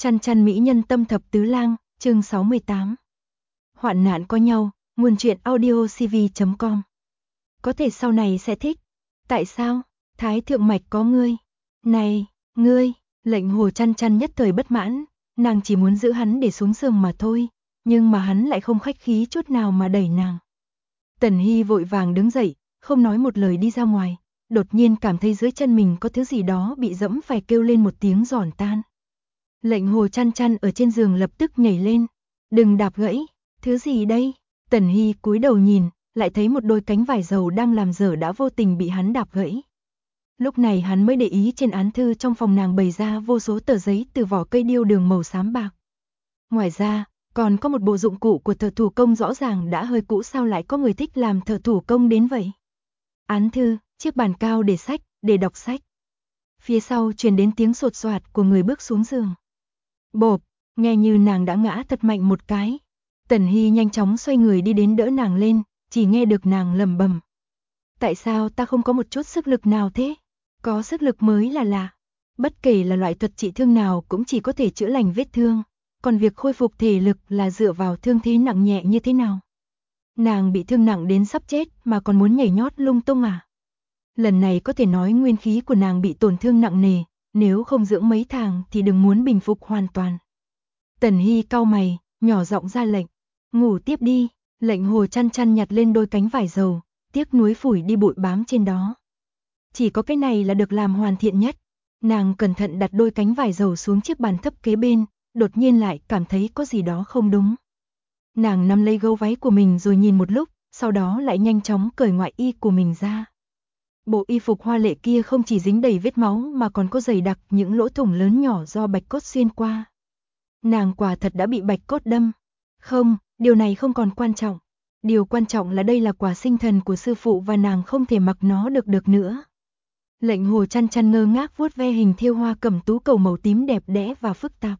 Chăn chăn mỹ nhân tâm thập tứ lang, chương 68. Hoạn nạn có nhau, nguồn truyện audio cv.com. Có thể sau này sẽ thích. Tại sao? Thái thượng mạch có ngươi. Này, ngươi, lệnh hồ chăn chăn nhất thời bất mãn, nàng chỉ muốn giữ hắn để xuống giường mà thôi, nhưng mà hắn lại không khách khí chút nào mà đẩy nàng. Tần Hy vội vàng đứng dậy, không nói một lời đi ra ngoài, đột nhiên cảm thấy dưới chân mình có thứ gì đó bị dẫm phải kêu lên một tiếng giòn tan. Lệnh hồ chăn chăn ở trên giường lập tức nhảy lên. Đừng đạp gãy, thứ gì đây? Tần Hy cúi đầu nhìn, lại thấy một đôi cánh vải dầu đang làm dở đã vô tình bị hắn đạp gãy. Lúc này hắn mới để ý trên án thư trong phòng nàng bày ra vô số tờ giấy từ vỏ cây điêu đường màu xám bạc. Ngoài ra, còn có một bộ dụng cụ của thợ thủ công rõ ràng đã hơi cũ, sao lại có người thích làm thợ thủ công đến vậy? Án thư, chiếc bàn cao để sách, để đọc sách. Phía sau truyền đến tiếng sột soạt của người bước xuống giường. Bộp, nghe như nàng đã ngã thật mạnh một cái. Tần Hy nhanh chóng xoay người đi đến đỡ nàng lên, chỉ nghe được nàng lẩm bẩm. Tại sao ta không có một chút sức lực nào thế? Có sức lực mới là lạ. Bất kể là loại thuật trị thương nào cũng chỉ có thể chữa lành vết thương, còn việc khôi phục thể lực là dựa vào thương thế nặng nhẹ như thế nào. Nàng bị thương nặng đến sắp chết mà còn muốn nhảy nhót lung tung à? Lần này có thể nói nguyên khí của nàng bị tổn thương nặng nề, nếu không dưỡng mấy tháng thì đừng muốn bình phục hoàn toàn. Tần Hy cau mày, nhỏ giọng ra lệnh, ngủ tiếp đi. Lệnh hồ chăn chăn nhặt lên đôi cánh vải dầu, tiếc nuối phủi đi bụi bám trên đó. Chỉ có cái này là được làm hoàn thiện nhất. Nàng cẩn thận đặt đôi cánh vải dầu xuống chiếc bàn thấp kế bên, đột nhiên lại cảm thấy có gì đó không đúng. Nàng nắm lấy gấu váy của mình rồi nhìn một lúc, sau đó lại nhanh chóng cởi ngoại y của mình ra. Bộ y phục hoa lệ kia không chỉ dính đầy vết máu mà còn có dày đặc những lỗ thủng lớn nhỏ do bạch cốt xuyên qua. Nàng quả thật đã bị bạch cốt đâm. Không, điều này không còn quan trọng. Điều quan trọng là đây là quà sinh thần của sư phụ và nàng không thể mặc nó được nữa. Lệnh hồ chăn chăn ngơ ngác vuốt ve hình thêu hoa cẩm tú cầu màu tím đẹp đẽ và phức tạp.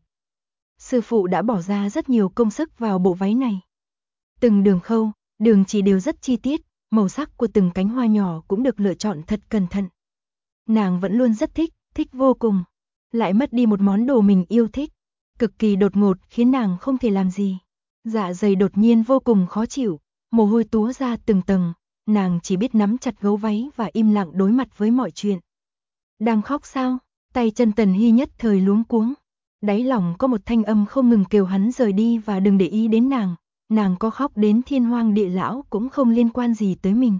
Sư phụ đã bỏ ra rất nhiều công sức vào bộ váy này. Từng đường khâu, đường chỉ đều rất chi tiết, màu sắc của từng cánh hoa nhỏ cũng được lựa chọn thật cẩn thận. Nàng vẫn luôn rất thích vô cùng. Lại mất đi một món đồ mình yêu thích. Cực kỳ đột ngột khiến nàng không thể làm gì. Dạ dày đột nhiên vô cùng khó chịu, mồ hôi túa ra từng tầng, nàng chỉ biết nắm chặt gấu váy và im lặng đối mặt với mọi chuyện. Đang khóc sao? Tay chân Tần Hy nhất thời luống cuống. Đáy lòng có một thanh âm không ngừng kêu hắn rời đi và đừng để ý đến nàng. Nàng có khóc đến thiên hoang địa lão cũng không liên quan gì tới mình.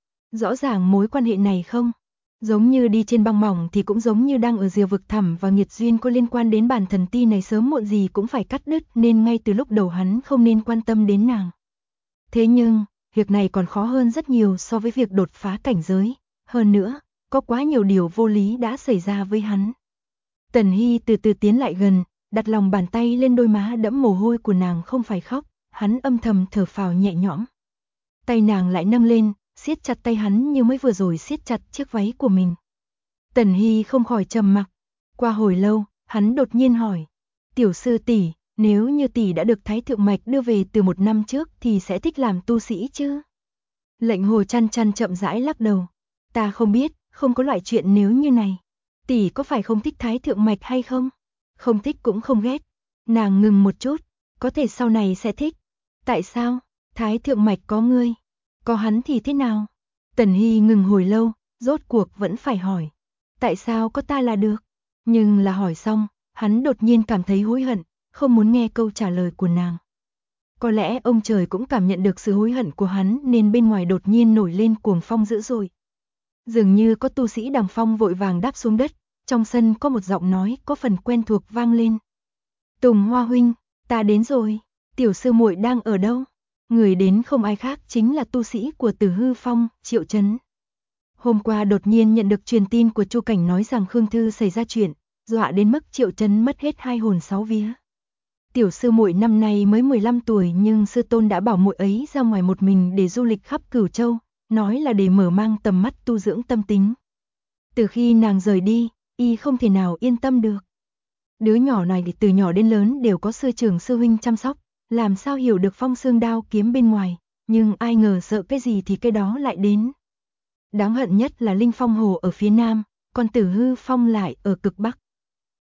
Rõ ràng mối quan hệ này không giống như đi trên băng mỏng thì cũng giống như đang ở rìa vực thẳm, và nghiệt duyên có liên quan đến bản thần ti này sớm muộn gì cũng phải cắt đứt, nên ngay từ lúc đầu hắn không nên quan tâm đến nàng. Thế nhưng, việc này còn khó hơn rất nhiều so với việc đột phá cảnh giới. Hơn nữa, có quá nhiều điều vô lý đã xảy ra với hắn. Tần Hy từ từ tiến lại gần, đặt lòng bàn tay lên đôi má đẫm mồ hôi của nàng. Không phải khóc, hắn âm thầm thở phào nhẹ nhõm. Tay nàng lại nâng lên, siết chặt tay hắn như mới vừa rồi siết chặt chiếc váy của mình. Tần Hy không khỏi trầm mặc. Qua hồi lâu, hắn đột nhiên hỏi, tiểu sư tỷ, nếu như tỷ đã được Thái thượng mạch đưa về từ 1 năm trước thì sẽ thích làm tu sĩ chứ? Lệnh hồ chăn chăn chậm rãi lắc đầu. Ta không biết, không có loại chuyện nếu như này. Tỷ có phải không thích Thái thượng mạch hay không? Không thích cũng không ghét. Nàng ngừng một chút, có thể sau này sẽ thích. Tại sao? Thái thượng mạch có ngươi, có hắn thì thế nào? Tần Hy ngừng hồi lâu, rốt cuộc vẫn phải hỏi. Tại sao có ta là được? Nhưng là hỏi xong, hắn đột nhiên cảm thấy hối hận, không muốn nghe câu trả lời của nàng. Có lẽ ông trời cũng cảm nhận được sự hối hận của hắn nên bên ngoài đột nhiên nổi lên cuồng phong dữ dội. Dường như có tu sĩ đằng phong vội vàng đáp xuống đất, trong sân có một giọng nói có phần quen thuộc vang lên. Tùng Hoa huynh, ta đến rồi, tiểu sư muội đang ở đâu? Người đến không ai khác chính là tu sĩ của Tử Hư Phong, Triệu Chấn. Hôm qua đột nhiên nhận được truyền tin của Chu Cảnh nói rằng Khương Thư xảy ra chuyện, dọa đến mức Triệu Chấn mất hết 2 hồn 6 vía. Tiểu sư muội năm nay mới 15 tuổi nhưng sư tôn đã bảo muội ấy ra ngoài một mình để du lịch khắp Cửu Châu, nói là để mở mang tầm mắt tu dưỡng tâm tính. Từ khi nàng rời đi, y không thể nào yên tâm được. Đứa nhỏ này từ nhỏ đến lớn đều có sư trưởng sư huynh chăm sóc, làm sao hiểu được phong xương đao kiếm bên ngoài, nhưng ai ngờ sợ cái gì thì cái đó lại đến. Đáng hận nhất là Linh Phong Hồ ở phía nam, còn Tử Hư Phong lại ở cực bắc.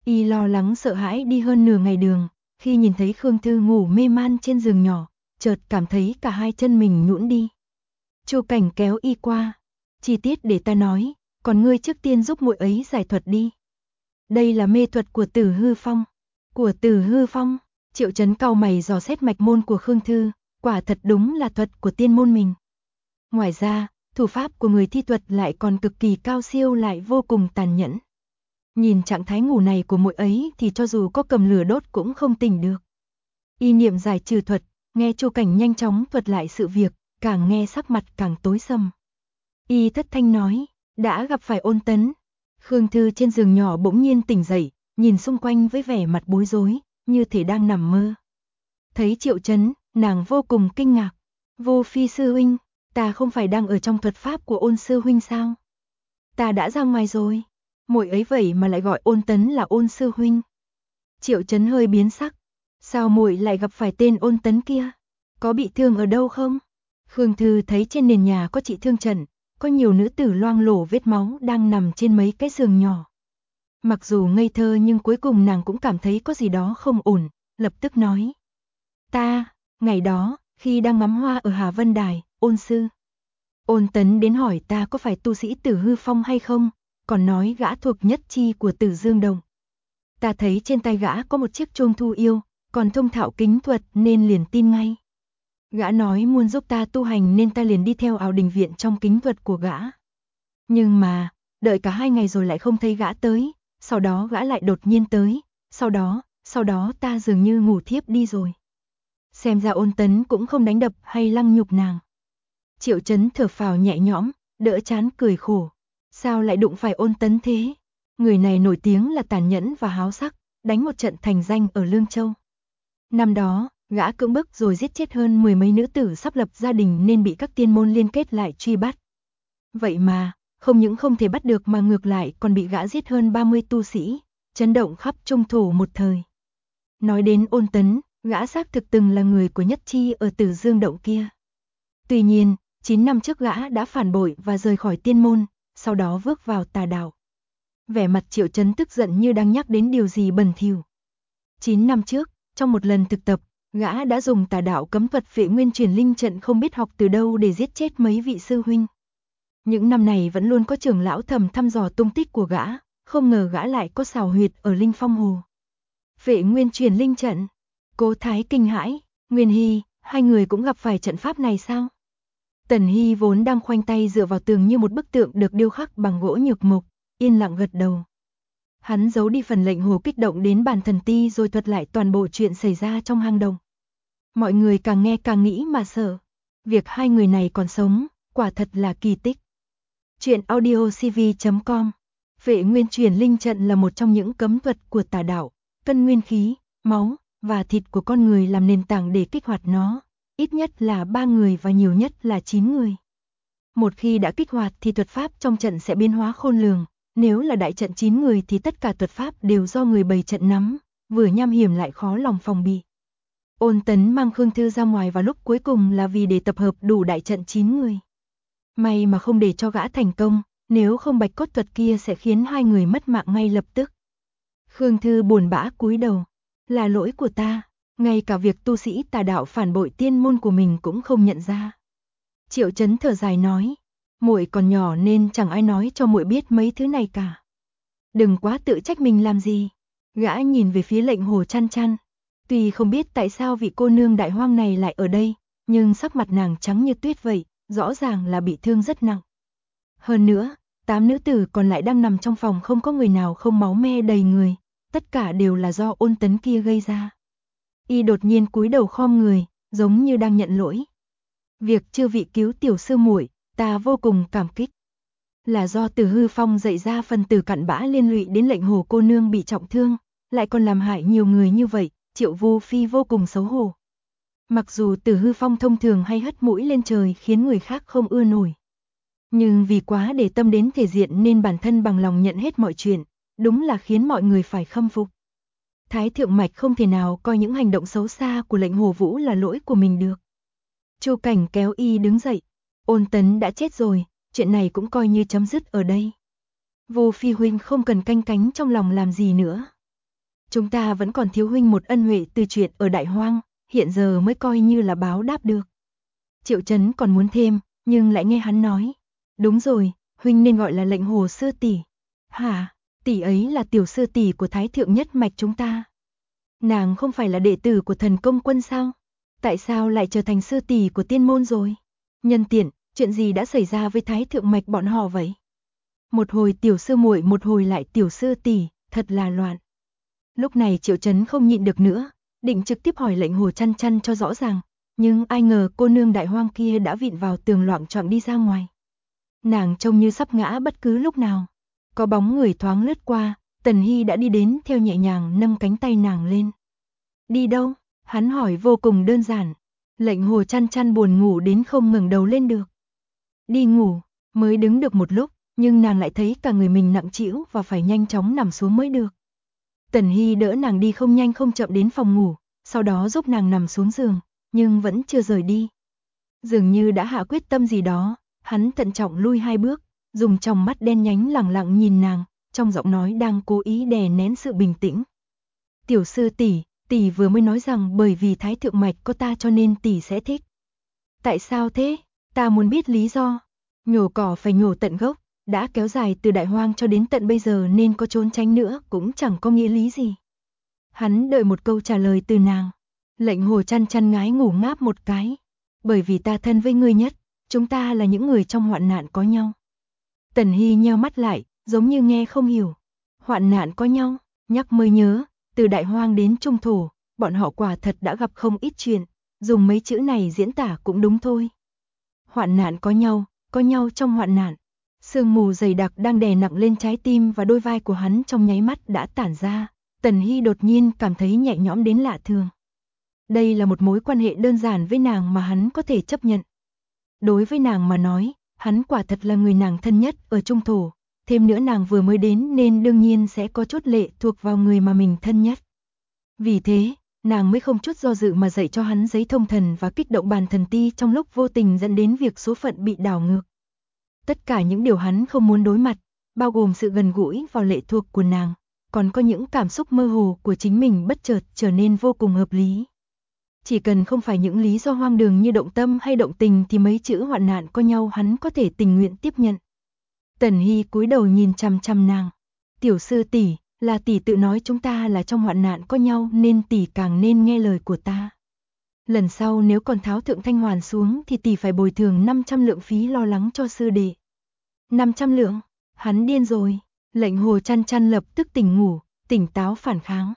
Y lo lắng sợ hãi đi hơn nửa ngày đường, khi nhìn thấy Khương Thư ngủ mê man trên giường nhỏ, chợt cảm thấy cả hai chân mình nhũn đi. Chu Cảnh kéo Y qua, chi tiết để ta nói, còn ngươi trước tiên giúp muội ấy giải thuật đi. Đây là mê thuật của Tử Hư Phong. Của Tử Hư Phong? Triệu Chấn cau mày dò xét mạch môn của Khương Thư, quả thật đúng là thuật của tiên môn mình. Ngoài ra, thủ pháp của người thi thuật lại còn cực kỳ cao siêu lại vô cùng tàn nhẫn. Nhìn trạng thái ngủ này của muội ấy thì cho dù có cầm lửa đốt cũng không tỉnh được. Y niệm giải trừ thuật, nghe Chu Cảnh nhanh chóng thuật lại sự việc, càng nghe sắc mặt càng tối sầm. Y thất thanh nói, đã gặp phải Ôn Tấn. Khương Thư trên giường nhỏ bỗng nhiên tỉnh dậy, nhìn xung quanh với vẻ mặt bối rối, như thể đang nằm mơ. Thấy Triệu Chấn, nàng vô cùng kinh ngạc. Vô Phi sư huynh, ta không phải đang ở trong thuật pháp của Ôn sư huynh sao? Ta đã ra ngoài rồi. Muội ấy vậy mà lại gọi Ôn Tấn là Ôn sư huynh. Triệu Chấn hơi biến sắc. Sao muội lại gặp phải tên Ôn Tấn kia? Có bị thương ở đâu không? Khương Thư thấy trên nền nhà có trị thương trận, có nhiều nữ tử loang lổ vết máu đang nằm trên mấy cái giường nhỏ. Mặc dù ngây thơ nhưng cuối cùng nàng cũng cảm thấy có gì đó không ổn, lập tức nói. Ngày đó, khi đang ngắm hoa ở Hà Vân Đài, Ôn sư. Ôn Tấn đến hỏi ta có phải tu sĩ Tử Hư Phong hay không, còn nói gã thuộc nhất chi của Tử Dương Đồng. Ta thấy trên tay gã có một chiếc chuông thu yêu, còn thông thạo kính thuật nên liền tin ngay. Gã nói muốn giúp ta tu hành nên ta liền đi theo ảo đình viện trong kính thuật của gã. Nhưng mà, đợi cả 2 ngày rồi lại không thấy gã tới, sau đó gã lại đột nhiên tới, sau đó ta dường như ngủ thiếp đi rồi. Xem ra Ôn Tấn cũng không đánh đập hay lăng nhục nàng. Triệu Chấn thở phào nhẹ nhõm, đỡ chán cười khổ. Sao lại đụng phải Ôn Tấn thế? Người này nổi tiếng là tàn nhẫn và háo sắc, đánh một trận thành danh ở Lương Châu. Năm đó, gã cưỡng bức rồi giết chết hơn 10 mấy nữ tử sắp lập gia đình nên bị các tiên môn liên kết lại truy bắt. Vậy mà, không những không thể bắt được mà ngược lại còn bị gã giết hơn 30 tu sĩ, chấn động khắp Trung Thổ một thời. Nói đến Ôn Tấn, gã xác thực từng là người của Nhất Chi ở Tử Dương Động kia. Tuy nhiên, 9 năm trước gã đã phản bội và rời khỏi tiên môn, sau đó vước vào tà đạo. Vẻ mặt Triệu Chấn tức giận như đang nhắc đến điều gì bẩn thỉu. 9 năm trước, trong một lần thực tập, gã đã dùng tà đạo cấm thuật Vệ Nguyên Truyền Linh trận không biết học từ đâu để giết chết mấy vị sư huynh. Những năm này vẫn luôn có trưởng lão thầm thăm dò tung tích của gã, không ngờ gã lại có xào huyệt ở Linh Phong Hồ. Vệ Nguyên Truyền Linh trận. Cố Thái kinh hãi, Nguyên Hy, hai người cũng gặp phải trận pháp này sao? Tần Hy vốn đang khoanh tay dựa vào tường như một bức tượng được điêu khắc bằng gỗ nhược mục, yên lặng gật đầu. Hắn giấu đi phần lệnh hồ kích động đến bàn thần ti rồi thuật lại toàn bộ chuyện xảy ra trong hang động. Mọi người càng nghe càng nghĩ mà sợ. Việc hai người này còn sống, quả thật là kỳ tích. Chuyện audiocv.com. Vệ Nguyên Truyền Linh trận là một trong những cấm thuật của tà đạo, cân nguyên khí, máu và thịt của con người làm nền tảng để kích hoạt nó, ít nhất là 3 người và nhiều nhất là 9 người. Một khi đã kích hoạt thì thuật pháp trong trận sẽ biến hóa khôn lường, nếu là đại trận 9 người thì tất cả thuật pháp đều do người bày trận nắm, vừa nham hiểm lại khó lòng phòng bị. Ôn Tấn mang Khương Thư ra ngoài vào lúc cuối cùng là vì để tập hợp đủ đại trận 9 người. May mà không để cho gã thành công, nếu không bạch cốt thuật kia sẽ khiến hai người mất mạng ngay lập tức. Khương Thư buồn bã cúi đầu, là lỗi của ta, ngay cả việc tu sĩ tà đạo phản bội tiên môn của mình cũng không nhận ra. Triệu Chấn thở dài nói, muội còn nhỏ nên chẳng ai nói cho muội biết mấy thứ này cả. Đừng quá tự trách mình làm gì. Gã nhìn về phía Lệnh Hồ Chăn Chăn. Tuy không biết tại sao vị cô nương đại hoang này lại ở đây, nhưng sắc mặt nàng trắng như tuyết vậy, rõ ràng là bị thương rất nặng. Hơn nữa, 8 nữ tử còn lại đang nằm trong phòng không có người nào không máu me đầy người, tất cả đều là do Ôn Tấn kia gây ra. Y đột nhiên cúi đầu khom người, giống như đang nhận lỗi. Việc chư vị cứu tiểu sư muội, ta vô cùng cảm kích. Là do Tử Hư Phong dạy ra phần tử cặn bã liên lụy đến Lệnh Hồ cô nương bị trọng thương, lại còn làm hại nhiều người như vậy, Triệu Vô Phi vô cùng xấu hổ. Mặc dù Tử Hư Phong thông thường hay hất mũi lên trời khiến người khác không ưa nổi, nhưng vì quá để tâm đến thể diện nên bản thân bằng lòng nhận hết mọi chuyện, đúng là khiến mọi người phải khâm phục. Thái thượng mạch không thể nào coi những hành động xấu xa của Lệnh Hồ Vũ là lỗi của mình được. Chu Cảnh kéo Y đứng dậy, Ôn Tấn đã chết rồi, chuyện này cũng coi như chấm dứt ở đây. Vô Phi huynh không cần canh cánh trong lòng làm gì nữa. Chúng ta vẫn còn thiếu huynh một ân huệ từ chuyện ở Đại Hoang, hiện giờ mới coi như là báo đáp được. Triệu Chấn còn muốn thêm, nhưng lại nghe hắn nói. Đúng rồi, huynh nên gọi là lệnh hồ sư tỷ. Hả, tỷ ấy là tiểu sư tỷ của Thái thượng nhất mạch chúng ta. Nàng không phải là đệ tử của Thần Công Quân sao? Tại sao lại trở thành sư tỷ của tiên môn rồi? Nhân tiện, chuyện gì đã xảy ra với Thái thượng mạch bọn họ vậy? Một hồi tiểu sư muội, một hồi lại tiểu sư tỷ, thật là loạn. Lúc này Triệu Chấn không nhịn được nữa, định trực tiếp hỏi lệnh hồ chăn chăn cho rõ ràng, nhưng ai ngờ cô nương Đại Hoang kia đã vịn vào tường loạng choạng đi ra ngoài. Nàng trông như sắp ngã bất cứ lúc nào. Có bóng người thoáng lướt qua, Tần Hy đã đi đến theo nhẹ nhàng nâng cánh tay nàng lên. Đi đâu? Hắn hỏi vô cùng đơn giản. Lệnh hồ chăn chăn buồn ngủ đến không ngẩng đầu lên được. Đi ngủ, mới đứng được một lúc, nhưng nàng lại thấy cả người mình nặng trĩu và phải nhanh chóng nằm xuống mới được. Tần Hy đỡ nàng đi không nhanh không chậm đến phòng ngủ, sau đó giúp nàng nằm xuống giường, nhưng vẫn chưa rời đi. Dường như đã hạ quyết tâm gì đó, hắn thận trọng lui 2 bước, dùng tròng mắt đen nhánh lẳng lặng nhìn nàng, trong giọng nói đang cố ý đè nén sự bình tĩnh. Tiểu sư tỷ, tỷ vừa mới nói rằng bởi vì Thái thượng mạch có ta cho nên tỷ sẽ thích. Tại sao thế? Ta muốn biết lý do. Nhổ cỏ phải nhổ tận gốc, đã kéo dài từ Đại Hoang cho đến tận bây giờ nên có trốn tránh nữa cũng chẳng có nghĩa lý gì. Hắn đợi một câu trả lời từ nàng. Lệnh hồ chăn chăn ngái ngủ ngáp một cái. Bởi vì ta thân với ngươi nhất, chúng ta là những người trong hoạn nạn có nhau. Tần Hy nheo mắt lại, giống như nghe không hiểu. Hoạn nạn có nhau, nhắc mới nhớ, từ Đại Hoang đến Trung Thổ, bọn họ quả thật đã gặp không ít chuyện, dùng mấy chữ này diễn tả cũng đúng thôi. Hoạn nạn có nhau trong hoạn nạn. Sương mù dày đặc đang đè nặng lên trái tim và đôi vai của hắn trong nháy mắt đã tản ra, Tần Hy đột nhiên cảm thấy nhẹ nhõm đến lạ thường. Đây là một mối quan hệ đơn giản với nàng mà hắn có thể chấp nhận. Đối với nàng mà nói, hắn quả thật là người nàng thân nhất ở Trung Thổ, thêm nữa nàng vừa mới đến nên đương nhiên sẽ có chút lệ thuộc vào người mà mình thân nhất. Vì thế, nàng mới không chút do dự mà dạy cho hắn giấy thông thần và kích động bàn thần ti trong lúc vô tình dẫn đến việc số phận bị đảo ngược. Tất cả những điều hắn không muốn đối mặt, bao gồm sự gần gũi và lệ thuộc của nàng, còn có những cảm xúc mơ hồ của chính mình bất chợt trở nên vô cùng hợp lý. Chỉ cần không phải những lý do hoang đường như động tâm hay động tình thì mấy chữ hoạn nạn có nhau hắn có thể tình nguyện tiếp nhận. Tần Hy cúi đầu nhìn chằm chằm nàng. Tiểu sư tỷ, là tỷ tự nói chúng ta là trong hoạn nạn có nhau nên tỷ càng nên nghe lời của ta. Lần sau nếu còn tháo thượng thanh hoàn xuống thì tỷ phải bồi thường 500 lượng phí lo lắng cho sư đệ. 500 lượng? Hắn điên rồi. Lệnh hồ chăn chăn lập tức tỉnh ngủ, tỉnh táo phản kháng.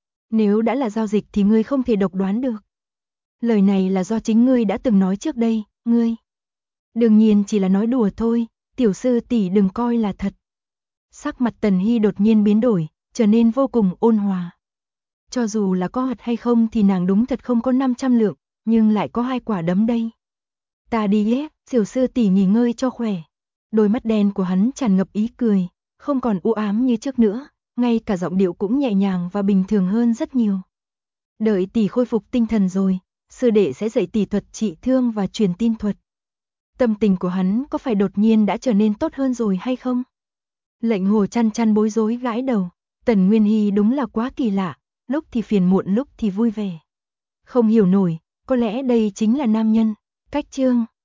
Nếu đã là giao dịch thì ngươi không thể độc đoán được. Lời này là do chính ngươi đã từng nói trước đây, ngươi. Đương nhiên chỉ là nói đùa thôi, tiểu sư tỷ đừng coi là thật. Sắc mặt Tần Hy đột nhiên biến đổi, trở nên vô cùng ôn hòa. Cho dù là có hạt hay không thì nàng đúng thật không có 500 lượng, nhưng lại có 2 quả đấm đây. Ta đi nhé, tiểu sư tỷ nghỉ ngơi cho khỏe. Đôi mắt đen của hắn tràn ngập ý cười, không còn u ám như trước nữa, ngay cả giọng điệu cũng nhẹ nhàng và bình thường hơn rất nhiều. Đợi tỷ khôi phục tinh thần rồi, sư đệ sẽ dạy tỷ thuật trị thương và truyền tin thuật. Tâm tình của hắn có phải đột nhiên đã trở nên tốt hơn rồi hay không? Lệnh hồ chăn chăn bối rối gãi đầu, Tần Nguyên Hy đúng là quá kỳ lạ, lúc thì phiền muộn lúc thì vui vẻ. Không hiểu nổi, có lẽ đây chính là nam nhân. Cách chương